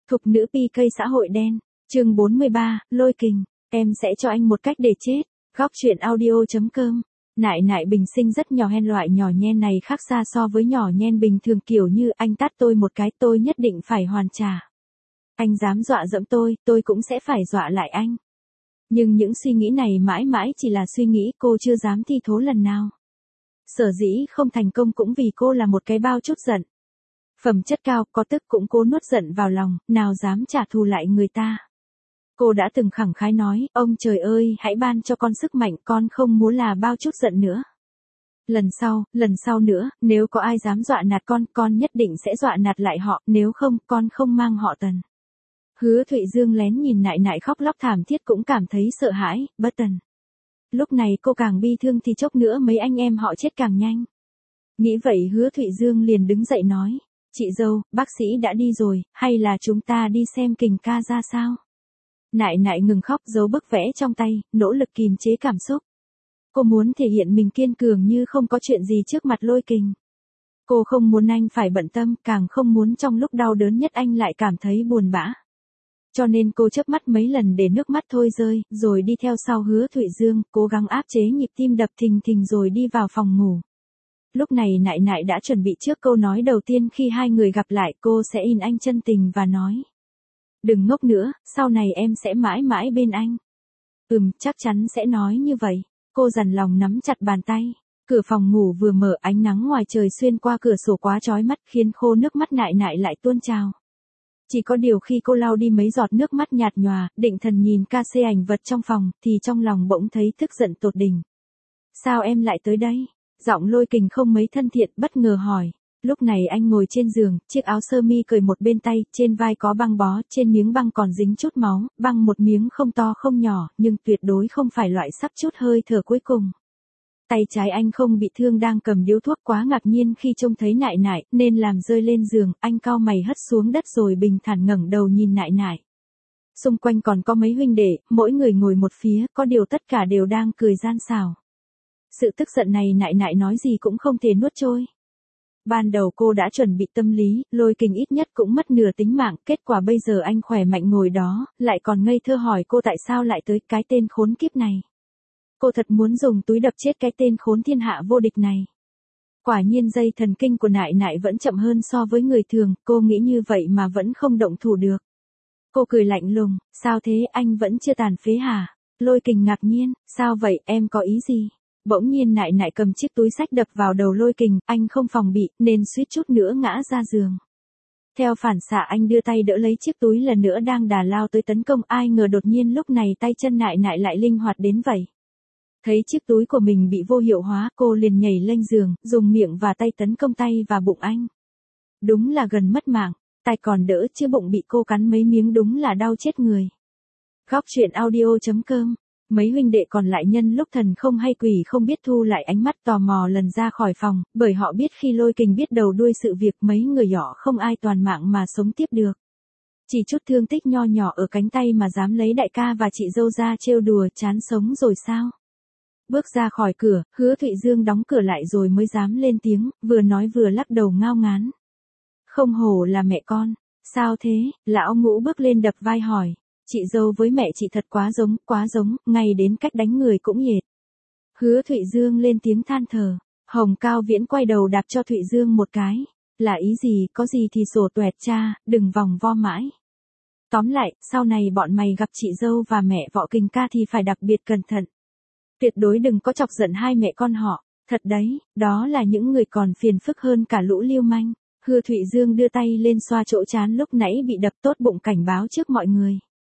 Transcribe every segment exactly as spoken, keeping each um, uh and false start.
Thục nữ pi cây xã hội đen, chương bốn mươi ba, lôi kình, em sẽ cho anh một cách để chết. Góc truyện audio.com. Nại nại bình sinh rất nhỏ nhen, loại nhỏ nhen này khác xa so với nhỏ nhen bình thường, kiểu như anh tát tôi một cái tôi nhất định phải hoàn trả. Anh dám dọa dẫm tôi, tôi cũng sẽ phải dọa lại anh. Nhưng những suy nghĩ này mãi mãi chỉ là suy nghĩ, cô chưa dám thi thố lần nào. Sở dĩ không thành công cũng vì cô là một cái bao chút giận. Phẩm chất cao, có tức cũng cố nuốt giận vào lòng, nào dám trả thù lại người ta. Cô đã từng khẳng khái nói, ông trời ơi, hãy ban cho con sức mạnh, con không muốn là bao chút giận nữa. Lần sau, lần sau nữa, nếu có ai dám dọa nạt con, con nhất định sẽ dọa nạt lại họ, nếu không, con không mang họ Tần. Hứa Thụy Dương lén nhìn nại nại khóc lóc thảm thiết cũng cảm thấy sợ hãi, bất tần. Lúc này cô càng bi thương thì chốc nữa mấy anh em họ chết càng nhanh. Nghĩ vậy Hứa Thụy Dương liền đứng dậy nói, chị dâu, bác sĩ đã đi rồi, hay là chúng ta đi xem kình ca ra sao? Nại nại ngừng khóc, giấu bức vẽ trong tay, nỗ lực kìm chế cảm xúc. Cô muốn thể hiện mình kiên cường như không có chuyện gì trước mặt Lôi Kình. Cô không muốn anh phải bận tâm, càng không muốn trong lúc đau đớn nhất anh lại cảm thấy buồn bã. Cho nên cô chớp mắt mấy lần để nước mắt thôi rơi, rồi đi theo sau Hứa Thụy Dương, cố gắng áp chế nhịp tim đập thình thình rồi đi vào phòng ngủ. Lúc này nại nại đã chuẩn bị trước câu nói đầu tiên khi hai người gặp lại, cô sẽ in anh chân tình và nói. Đừng ngốc nữa, sau này em sẽ mãi mãi bên anh. Ừm, chắc chắn sẽ nói như vậy. Cô dằn lòng nắm chặt bàn tay. Cửa phòng ngủ vừa mở, ánh nắng ngoài trời xuyên qua cửa sổ quá chói mắt khiến khô nước mắt nại nại lại tuôn trào. Chỉ có điều khi cô lau đi mấy giọt nước mắt nhạt nhòa, định thần nhìn ca xê ảnh vật trong phòng, thì trong lòng bỗng thấy tức giận tột đỉnh. Sao em lại tới đây? Giọng Lôi Kình không mấy thân thiện, bất ngờ hỏi. Lúc này anh ngồi trên giường, chiếc áo sơ mi cởi một bên tay, trên vai có băng bó, trên miếng băng còn dính chút máu, băng một miếng không to không nhỏ, nhưng tuyệt đối không phải loại sắp chút hơi thở cuối cùng. Tay trái anh không bị thương đang cầm điếu thuốc, quá ngạc nhiên khi trông thấy nại nại, nên làm rơi lên giường, anh cau mày hất xuống đất rồi bình thản ngẩng đầu nhìn nại nại. Xung quanh còn có mấy huynh đệ, mỗi người ngồi một phía, có điều tất cả đều đang cười gian xảo. Sự tức giận này nại nại nói gì cũng không thể nuốt trôi. Ban đầu cô đã chuẩn bị tâm lý, Lôi Kình ít nhất cũng mất nửa tính mạng, kết quả bây giờ anh khỏe mạnh ngồi đó, lại còn ngây thơ hỏi cô tại sao lại tới cái tên khốn kiếp này. Cô thật muốn dùng túi đập chết cái tên khốn thiên hạ vô địch này. Quả nhiên dây thần kinh của nại nại vẫn chậm hơn so với người thường, cô nghĩ như vậy mà vẫn không động thủ được. Cô cười lạnh lùng, sao thế, anh vẫn chưa tàn phế hả? Lôi Kình ngạc nhiên, sao vậy, em có ý gì? Bỗng nhiên nại nại cầm chiếc túi xách đập vào đầu Lôi Kình, anh không phòng bị, nên suýt chút nữa ngã ra giường. Theo phản xạ anh đưa tay đỡ lấy chiếc túi lần nữa đang đà lao tới tấn công, ai ngờ đột nhiên lúc này tay chân nại nại lại linh hoạt đến vậy. Thấy chiếc túi của mình bị vô hiệu hóa, cô liền nhảy lên giường, dùng miệng và tay tấn công tay và bụng anh. Đúng là gần mất mạng, tay còn đỡ chứ bụng bị cô cắn mấy miếng đúng là đau chết người. Góc truyện audio.com. Mấy huynh đệ còn lại nhân lúc thần không hay quỷ không biết thu lại ánh mắt tò mò lần ra khỏi phòng, bởi họ biết khi Lôi Kình biết đầu đuôi sự việc mấy người nhỏ không ai toàn mạng mà sống tiếp được. Chỉ chút thương tích nho nhỏ ở cánh tay mà dám lấy đại ca và chị dâu ra trêu đùa, chán sống rồi sao? Bước ra khỏi cửa, Hứa Thụy Dương đóng cửa lại rồi mới dám lên tiếng, vừa nói vừa lắc đầu ngao ngán. Không hổ là mẹ con, sao thế? Lão Ngũ bước lên đập vai hỏi. Chị dâu với mẹ chị thật quá giống, quá giống, ngay đến cách đánh người cũng nhệt. Hứa Thụy Dương lên tiếng than thở. Hồng Cao Viễn quay đầu đạp cho Thụy Dương một cái. Là ý gì, có gì thì sổ tuẹt cha, đừng vòng vo mãi. Tóm lại, sau này bọn mày gặp chị dâu và mẹ Võ Kình ca thì phải đặc biệt cẩn thận. Tuyệt đối đừng có chọc giận hai mẹ con họ, thật đấy, đó là những người còn phiền phức hơn cả lũ lưu manh. Hứa Thụy Dương đưa tay lên xoa chỗ trán lúc nãy bị đập, tốt bụng cảnh báo trước mọi người.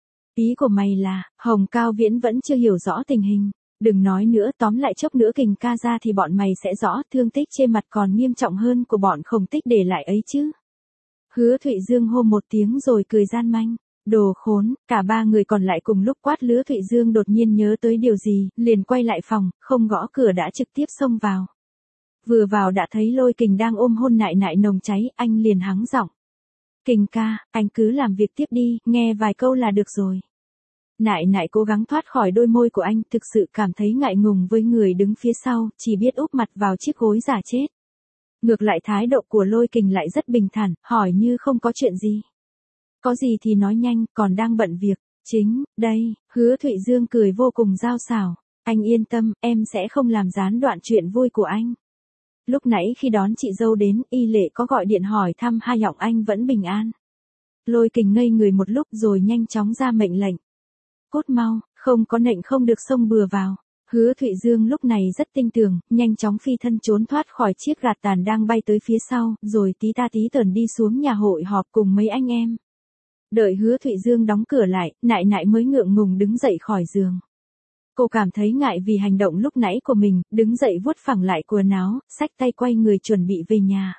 Ý của mày là, Hồng Cao Viễn vẫn chưa hiểu rõ tình hình. Đừng nói nữa, tóm lại chốc nữa Kình ca ra thì bọn mày sẽ rõ, thương tích trên mặt còn nghiêm trọng hơn của bọn Khổng Tích để lại ấy chứ. Hứa Thụy Dương hô một tiếng rồi cười gian manh. Đồ khốn, cả ba người còn lại cùng lúc quát. Hứa Thụy Dương đột nhiên nhớ tới điều gì, liền quay lại phòng, không gõ cửa đã trực tiếp xông vào. Vừa vào đã thấy Lôi Kình đang ôm hôn nại nại nồng cháy, anh liền hắng giọng. Kình ca, anh cứ làm việc tiếp đi, nghe vài câu là được rồi. Nại nại cố gắng thoát khỏi đôi môi của anh, thực sự cảm thấy ngại ngùng với người đứng phía sau, chỉ biết úp mặt vào chiếc gối giả chết. Ngược lại thái độ của Lôi Kình lại rất bình thản, hỏi như không có chuyện gì. Có gì thì nói nhanh, còn đang bận việc. Chính, đây, Hứa Thụy Dương cười vô cùng giao xảo. Anh yên tâm, em sẽ không làm gián đoạn chuyện vui của anh. Lúc nãy khi đón chị dâu đến, Y Lệ có gọi điện hỏi thăm hai giọng anh vẫn bình an. Lôi Kình ngây người một lúc rồi nhanh chóng ra mệnh lệnh. Cút mau, không có nệnh không được xông bừa vào. Hứa Thụy Dương lúc này rất tinh tường, nhanh chóng phi thân trốn thoát khỏi chiếc gạt tàn đang bay tới phía sau, rồi tí ta tí tởn đi xuống nhà hội họp cùng mấy anh em. Đợi Hứa Thụy Dương đóng cửa lại, Nại Nại mới ngượng ngùng đứng dậy khỏi giường. Cô cảm thấy ngại vì hành động lúc nãy của mình, đứng dậy vuốt phẳng lại quần áo, xách tay quay người chuẩn bị về nhà.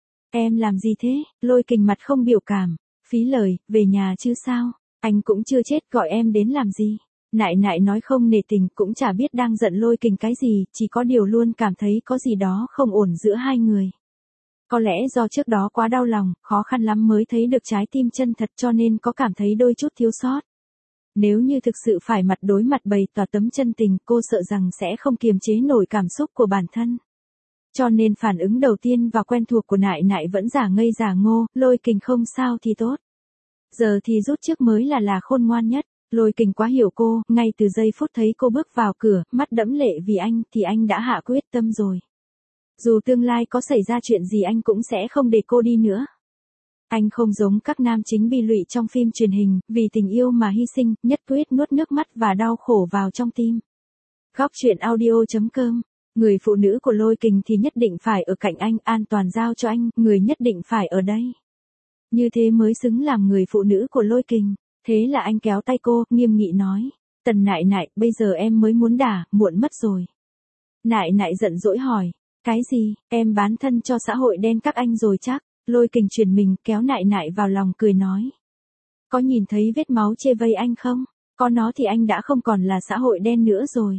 Em làm gì thế? Lôi Kình mặt không biểu cảm. Phí lời, về nhà chứ sao? Anh cũng chưa chết gọi em đến làm gì? Nại Nại nói không nể tình, cũng chả biết đang giận Lôi Kình cái gì, chỉ có điều luôn cảm thấy có gì đó không ổn giữa hai người. Có lẽ do trước đó quá đau lòng, khó khăn lắm mới thấy được trái tim chân thật cho nên có cảm thấy đôi chút thiếu sót. Nếu như thực sự phải mặt đối mặt bày tỏ tấm chân tình, cô sợ rằng sẽ không kiềm chế nổi cảm xúc của bản thân. Cho nên phản ứng đầu tiên và quen thuộc của Nại Nại vẫn giả ngây giả ngô, Lôi Kình không sao thì tốt. Giờ thì rút trước mới là là khôn ngoan nhất. Lôi Kình quá hiểu cô, ngay từ giây phút thấy cô bước vào cửa, mắt đẫm lệ vì anh thì anh đã hạ quyết tâm rồi. Dù tương lai có xảy ra chuyện gì anh cũng sẽ không để cô đi nữa. Anh không giống các nam chính bi lụy trong phim truyền hình, vì tình yêu mà hy sinh, nhất quyết nuốt nước mắt và đau khổ vào trong tim. Góc truyện audio chấm com. Người phụ nữ của Lôi Kình thì nhất định phải ở cạnh anh, an toàn giao cho anh, người nhất định phải ở đây. Như thế mới xứng làm người phụ nữ của Lôi Kình. Thế là anh kéo tay cô, nghiêm nghị nói. Tần Nại Nại, bây giờ em mới muốn đả, muộn mất rồi. Nại Nại giận dỗi hỏi. Cái gì, em bán thân cho xã hội đen các anh rồi chắc? Lôi Kình chuyển mình, kéo Nại Nại vào lòng cười nói. Có nhìn thấy vết máu chê vây anh không? Có nó thì anh đã không còn là xã hội đen nữa rồi.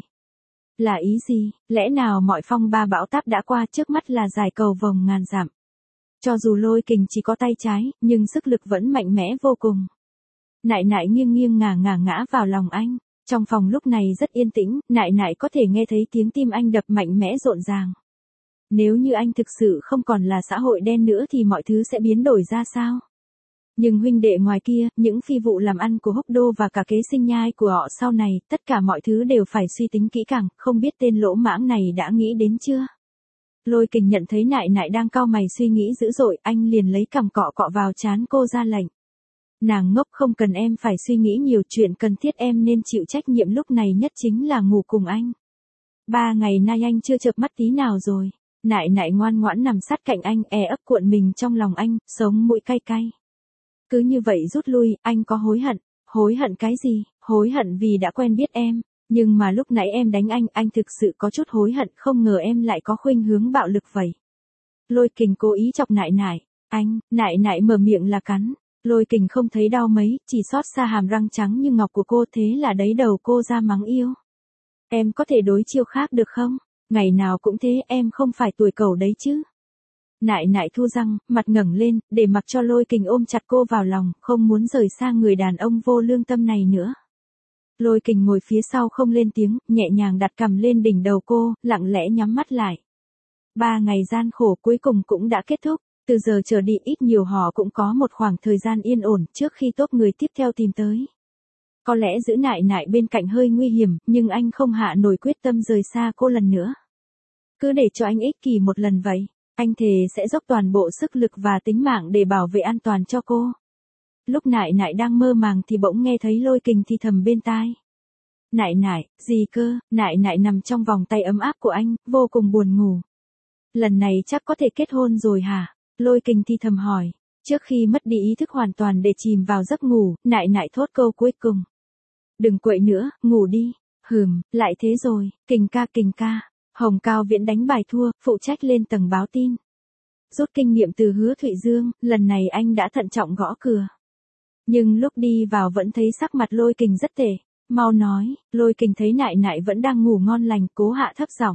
Là ý gì? Lẽ nào mọi phong ba bão táp đã qua, trước mắt là dài cầu vồng ngàn dặm. Cho dù Lôi Kình chỉ có tay trái, nhưng sức lực vẫn mạnh mẽ vô cùng. Nại Nại nghiêng nghiêng ngả ngả ngã vào lòng anh. Trong phòng lúc này rất yên tĩnh, Nại Nại có thể nghe thấy tiếng tim anh đập mạnh mẽ rộn ràng. Nếu như anh thực sự không còn là xã hội đen nữa thì mọi thứ sẽ biến đổi ra sao? Nhưng huynh đệ ngoài kia, những phi vụ làm ăn của Húc Đô và cả kế sinh nhai của họ sau này, tất cả mọi thứ đều phải suy tính kỹ càng, không biết tên lỗ mãng này đã nghĩ đến chưa? Lôi Kình nhận thấy Nại Nại đang cau mày suy nghĩ dữ dội, anh liền lấy cằm cọ cọ vào trán cô ra lệnh. Nàng ngốc, không cần em phải suy nghĩ nhiều, chuyện cần thiết em nên chịu trách nhiệm lúc này nhất chính là ngủ cùng anh. Ba ngày nay anh chưa chợp mắt tí nào rồi. Nại Nại ngoan ngoãn nằm sát cạnh anh, e ấp cuộn mình trong lòng anh, sống mũi cay cay. Cứ như vậy rút lui, anh có hối hận? Hối hận cái gì? Hối hận vì đã quen biết em. Nhưng mà lúc nãy em đánh anh, anh thực sự có chút hối hận, không ngờ em lại có khuynh hướng bạo lực vậy. Lôi Kình cố ý chọc Nại Nại. Anh, Nại Nại mở miệng là cắn. Lôi Kình không thấy đau mấy, chỉ xót xa hàm răng trắng như ngọc của cô, thế là đấy đầu cô ra mắng yêu. Em có thể đối chiêu khác được không? Ngày nào cũng thế, em không phải tuổi cẩu đấy chứ. Nại Nại thu răng, mặt ngẩng lên, để mặc cho Lôi Kình ôm chặt cô vào lòng, không muốn rời xa người đàn ông vô lương tâm này nữa. Lôi Kình ngồi phía sau không lên tiếng, nhẹ nhàng đặt cằm lên đỉnh đầu cô, lặng lẽ nhắm mắt lại. Ba ngày gian khổ cuối cùng cũng đã kết thúc, từ giờ trở đi ít nhiều họ cũng có một khoảng thời gian yên ổn trước khi tốp người tiếp theo tìm tới. Có lẽ giữ Nại Nại bên cạnh hơi nguy hiểm, nhưng anh không hạ nổi quyết tâm rời xa cô lần nữa. Cứ để cho anh ích kỷ một lần vậy, anh thề sẽ dốc toàn bộ sức lực và tính mạng để bảo vệ an toàn cho cô. Lúc Nại Nại đang mơ màng thì bỗng nghe thấy Lôi Kình thì thầm bên tai. Nại Nại, gì cơ? Nại Nại nằm trong vòng tay ấm áp của anh, vô cùng buồn ngủ. Lần này chắc có thể kết hôn rồi hả? Lôi Kình thì thầm hỏi. Trước khi mất đi ý thức hoàn toàn để chìm vào giấc ngủ, Nại Nại thốt câu cuối cùng. Đừng quậy nữa, ngủ đi. Hừm, lại thế rồi, Kình ca Kình ca. Hồng Cao Viễn đánh bài thua, phụ trách lên tầng báo tin. Rút kinh nghiệm từ Hứa Thụy Dương, lần này anh đã thận trọng gõ cửa. Nhưng lúc đi vào vẫn thấy sắc mặt Lôi Kình rất tệ. Mau nói. Lôi Kình thấy Nại Nại vẫn đang ngủ ngon lành, cố hạ thấp giọng.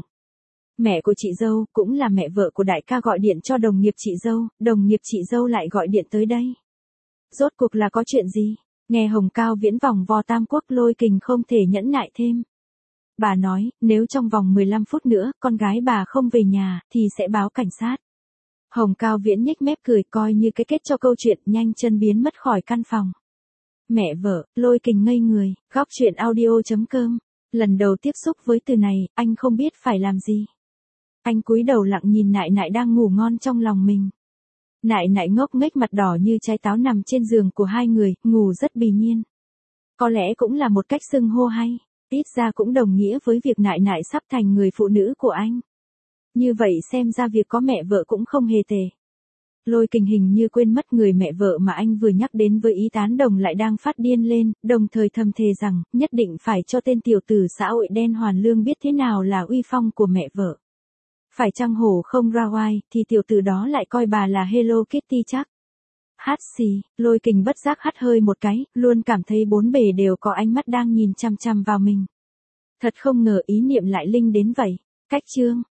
Mẹ của chị dâu, cũng là mẹ vợ của đại ca gọi điện cho đồng nghiệp chị dâu, đồng nghiệp chị dâu lại gọi điện tới đây. Rốt cuộc là có chuyện gì? Nghe Hồng Cao Viễn vòng vo tam quốc, Lôi Kình không thể nhẫn nại thêm. Bà nói, nếu trong vòng mười lăm phút nữa, con gái bà không về nhà, thì sẽ báo cảnh sát. Hồng Cao Viễn nhếch mép cười coi như cái kết cho câu chuyện, nhanh chân biến mất khỏi căn phòng. Mẹ vợ, Lôi Kình ngây người, góc chuyện audio.com. Lần đầu tiếp xúc với từ này, anh không biết phải làm gì. Anh cúi đầu lặng nhìn Nại Nại đang ngủ ngon trong lòng mình. Nại Nại ngốc nghếch mặt đỏ như trái táo nằm trên giường của hai người, ngủ rất bình nhiên. Có lẽ cũng là một cách xưng hô hay, ít ra cũng đồng nghĩa với việc Nại Nại sắp thành người phụ nữ của anh. Như vậy xem ra việc có mẹ vợ cũng không hề tệ. Lôi Kình hình như quên mất người mẹ vợ mà anh vừa nhắc đến với ý tán đồng lại đang phát điên lên, đồng thời thầm thề rằng, nhất định phải cho tên tiểu tử xã hội đen Hoàn Lương biết thế nào là uy phong của mẹ vợ. Phải chăng hổ không ra oai, thì tiểu tử đó lại coi bà là Hello Kitty chắc. Hát xì, Lôi Kình bất giác hắt hơi một cái, luôn cảm thấy bốn bề đều có ánh mắt đang nhìn chăm chăm vào mình. Thật không ngờ ý niệm lại linh đến vậy. Cách chương